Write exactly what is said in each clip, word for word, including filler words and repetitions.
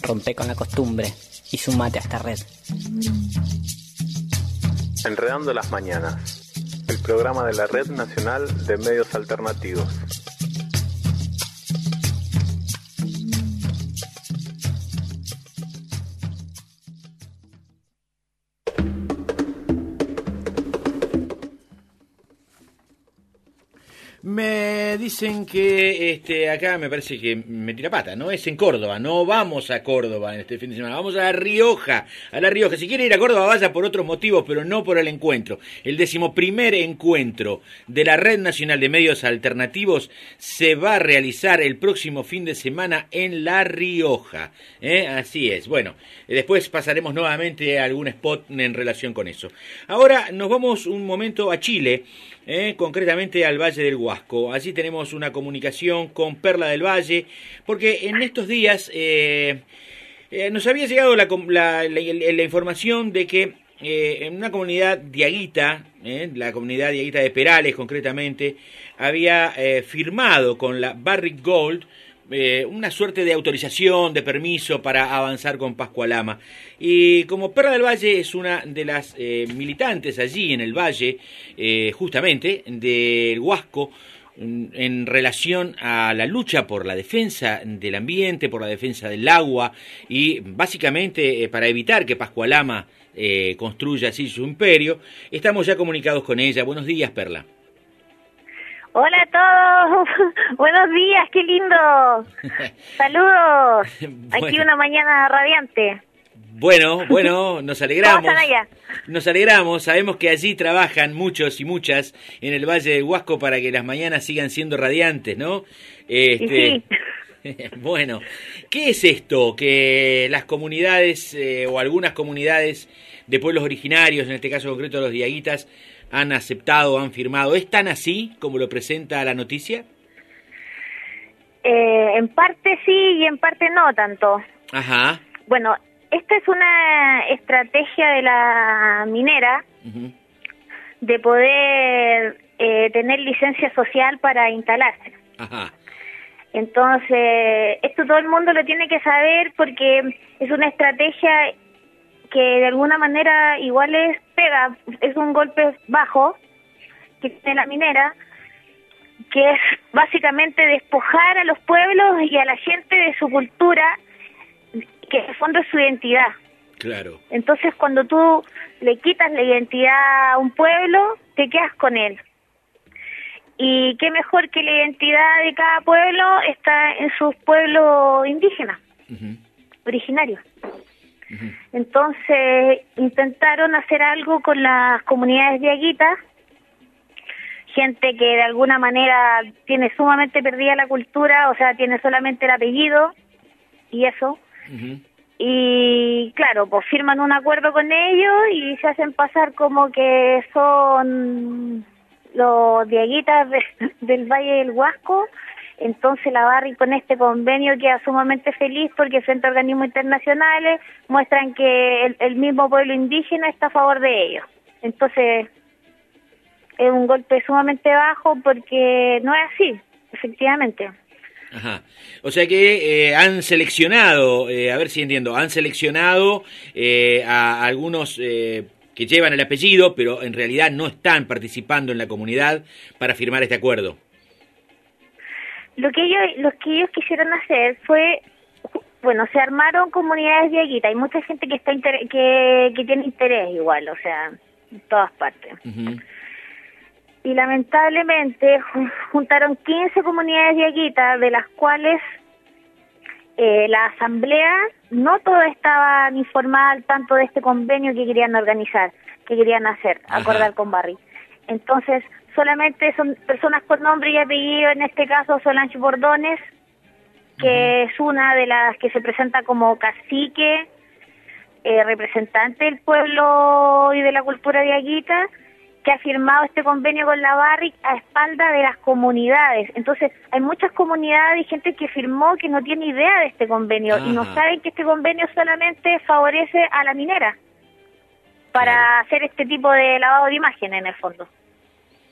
Rompe con la costumbre y sumate a esta red. Enredando las Mañanas, el programa de la Red Nacional de Medios Alternativos. Me dicen que este acá me parece que me tira pata, ¿no? Es en Córdoba, no vamos a Córdoba en este fin de semana, vamos a La Rioja, a La Rioja. Si quiere ir a Córdoba vaya por otros motivos, pero no por el encuentro. El decimoprimer encuentro de la Red Nacional de Medios Alternativos se va a realizar el próximo fin de semana en La Rioja, ¿eh? Así es. Bueno, después pasaremos nuevamente a algún spot en relación con eso. Ahora nos vamos un momento a Chile. Eh, concretamente al Valle del Huasco. Allí tenemos una comunicación con Perla del Valle, porque en estos días eh, eh, nos había llegado la, la, la, la información de que eh, en una comunidad diaguita, eh, la comunidad diaguita de Perales concretamente, había eh, firmado con la Barrick Gold Eh, una suerte de autorización, de permiso para avanzar con Pascualama. Y como Perla del Valle es una de las eh, militantes allí en el Valle, eh, justamente, del Huasco, en relación a la lucha por la defensa del ambiente, por la defensa del agua y básicamente eh, para evitar que Pascualama eh, construya así su imperio, estamos ya comunicados con ella. Buenos días, Perla. Hola a todos, buenos días, qué lindo. Saludos, bueno. Aquí una mañana radiante. Bueno, bueno, nos alegramos. ¿Cómo están allá? Nos alegramos, sabemos que allí trabajan muchos y muchas en el Valle del Huasco para que las mañanas sigan siendo radiantes, ¿no? Este, sí. Bueno, ¿qué es esto? Que las comunidades eh, o algunas comunidades de pueblos originarios, en este caso concreto los diaguitas, han aceptado, han firmado. ¿Es tan así como lo presenta la noticia? Eh, en parte sí y en parte no tanto. Ajá. Bueno, esta es una estrategia de la minera uh-huh. de poder eh, tener licencia social para instalarse. Ajá. Entonces, esto todo el mundo lo tiene que saber porque es una estrategia que de alguna manera igual es pega, es un golpe bajo que tiene la minera, que es básicamente despojar a los pueblos y a la gente de su cultura, que en el fondo es su identidad. Claro. Entonces cuando tú le quitas la identidad a un pueblo, te quedas con él. Y qué mejor que la identidad de cada pueblo está en sus pueblos indígenas, uh-huh. originarios. Uh-huh. Entonces intentaron hacer algo con las comunidades diaguitas, gente que de alguna manera tiene sumamente perdida la cultura, o sea, tiene solamente el apellido y eso. Uh-huh. Y claro, pues firman un acuerdo con ellos y se hacen pasar como que son los diaguitas de, del Valle del Huasco. Entonces la Barrick con este convenio queda sumamente feliz porque frente a organismos internacionales muestran que el, el mismo pueblo indígena está a favor de ellos. Entonces es un golpe sumamente bajo porque no es así, efectivamente. Ajá. O sea que eh, han seleccionado, eh, a ver si entiendo, han seleccionado eh, a algunos eh, que llevan el apellido, pero en realidad no están participando en la comunidad para firmar este acuerdo. Lo que ellos, lo que ellos quisieron hacer fue, bueno, se armaron comunidades diaguitas. Hay mucha gente que está inter- que, que tiene interés igual, o sea, en todas partes. Uh-huh. Y lamentablemente juntaron quince comunidades diaguitas, de las cuales eh, la asamblea no todas estaban informadas al tanto de este convenio que querían organizar, que querían hacer, Ajá. acordar con Barrick. Entonces, solamente son personas con nombre y apellido, en este caso Solange Bordones, que uh-huh. es una de las que se presenta como cacique, eh, representante del pueblo y de la cultura diaguita, que ha firmado este convenio con la Barrick a espalda de las comunidades. Entonces, hay muchas comunidades y gente que firmó que no tiene idea de este convenio Ajá. y no saben que este convenio solamente favorece a la minera para claro. hacer este tipo de lavado de imagen en el fondo.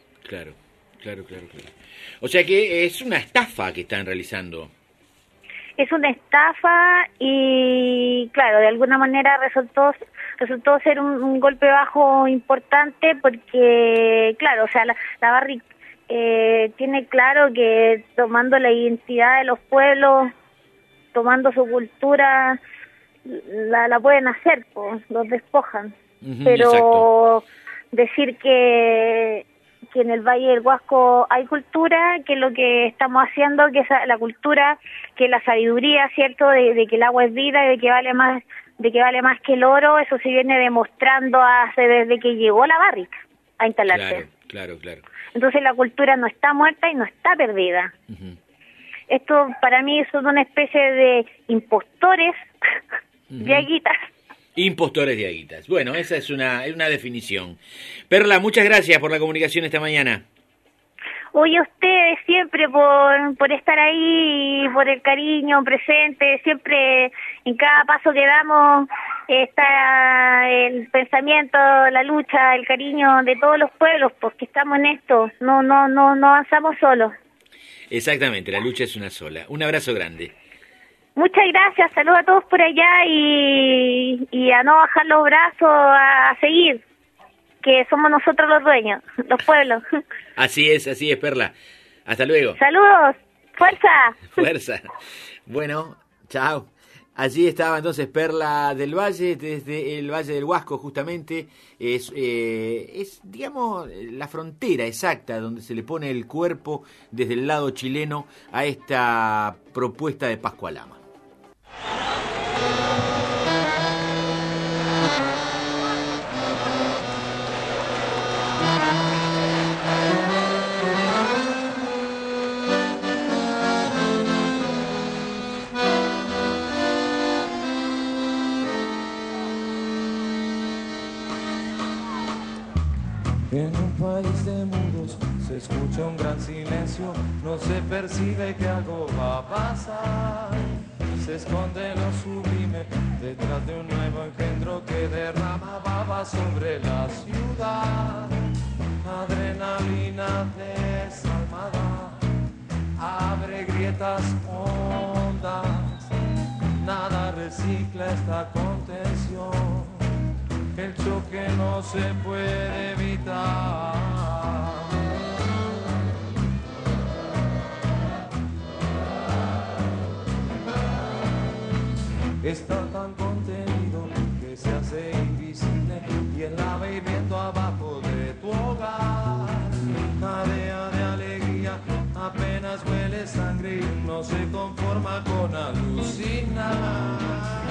Claro, claro, claro, claro. O sea que es una estafa que están realizando. es una estafa y claro, de alguna manera resultó resultó ser un, un golpe bajo importante porque claro, o sea, la, la Barrick eh, tiene claro que tomando la identidad de los pueblos, tomando su cultura, la, la pueden hacer, pues, los despojan. Uh-huh, pero exacto. Decir que que en el Valle del Huasco hay cultura, que lo que estamos haciendo, que es la cultura, que la sabiduría, ¿cierto?, de, de que el agua es vida y de que vale más de que vale más que el oro, eso se viene demostrando hace desde que llegó la Barrick a instalarse. Claro, claro, claro. Entonces la cultura no está muerta y no está perdida. Uh-huh. Esto para mí son una especie de impostores uh-huh. de aguitas. Impostores de aguitas. Bueno, esa es una, es una definición. Perla, muchas gracias por la comunicación esta mañana. Oye, ustedes siempre por, por estar ahí, y por el cariño presente, siempre en cada paso que damos está el pensamiento, la lucha, el cariño de todos los pueblos, porque estamos en esto, no, no, no, no avanzamos solos. Exactamente, la lucha es una sola. Un abrazo grande. Muchas gracias, saludos a todos por allá y, y a no bajar los brazos, a, a seguir, que somos nosotros los dueños, los pueblos. Así es, así es, Perla. Hasta luego. Saludos, fuerza. Fuerza. Bueno, chao. Allí estaba entonces Perla del Valle, desde el Valle del Huasco justamente, es, eh, es digamos la frontera exacta donde se le pone el cuerpo desde el lado chileno a esta propuesta de Pascualama. En un país de mudos se escucha un gran silencio, no se percibe que algo va a pasar. Se esconde lo sublime detrás de un nuevo engendro que derrama baba sobre la ciudad. Adrenalina desalmada abre grietas hondas, nada recicla esta contención. El choque no se puede evitar. Está tan contenido que se hace invisible y él la ve viendo abajo de tu hogar. Jadea de alegría, apenas huele sangre y no se conforma con alucinar.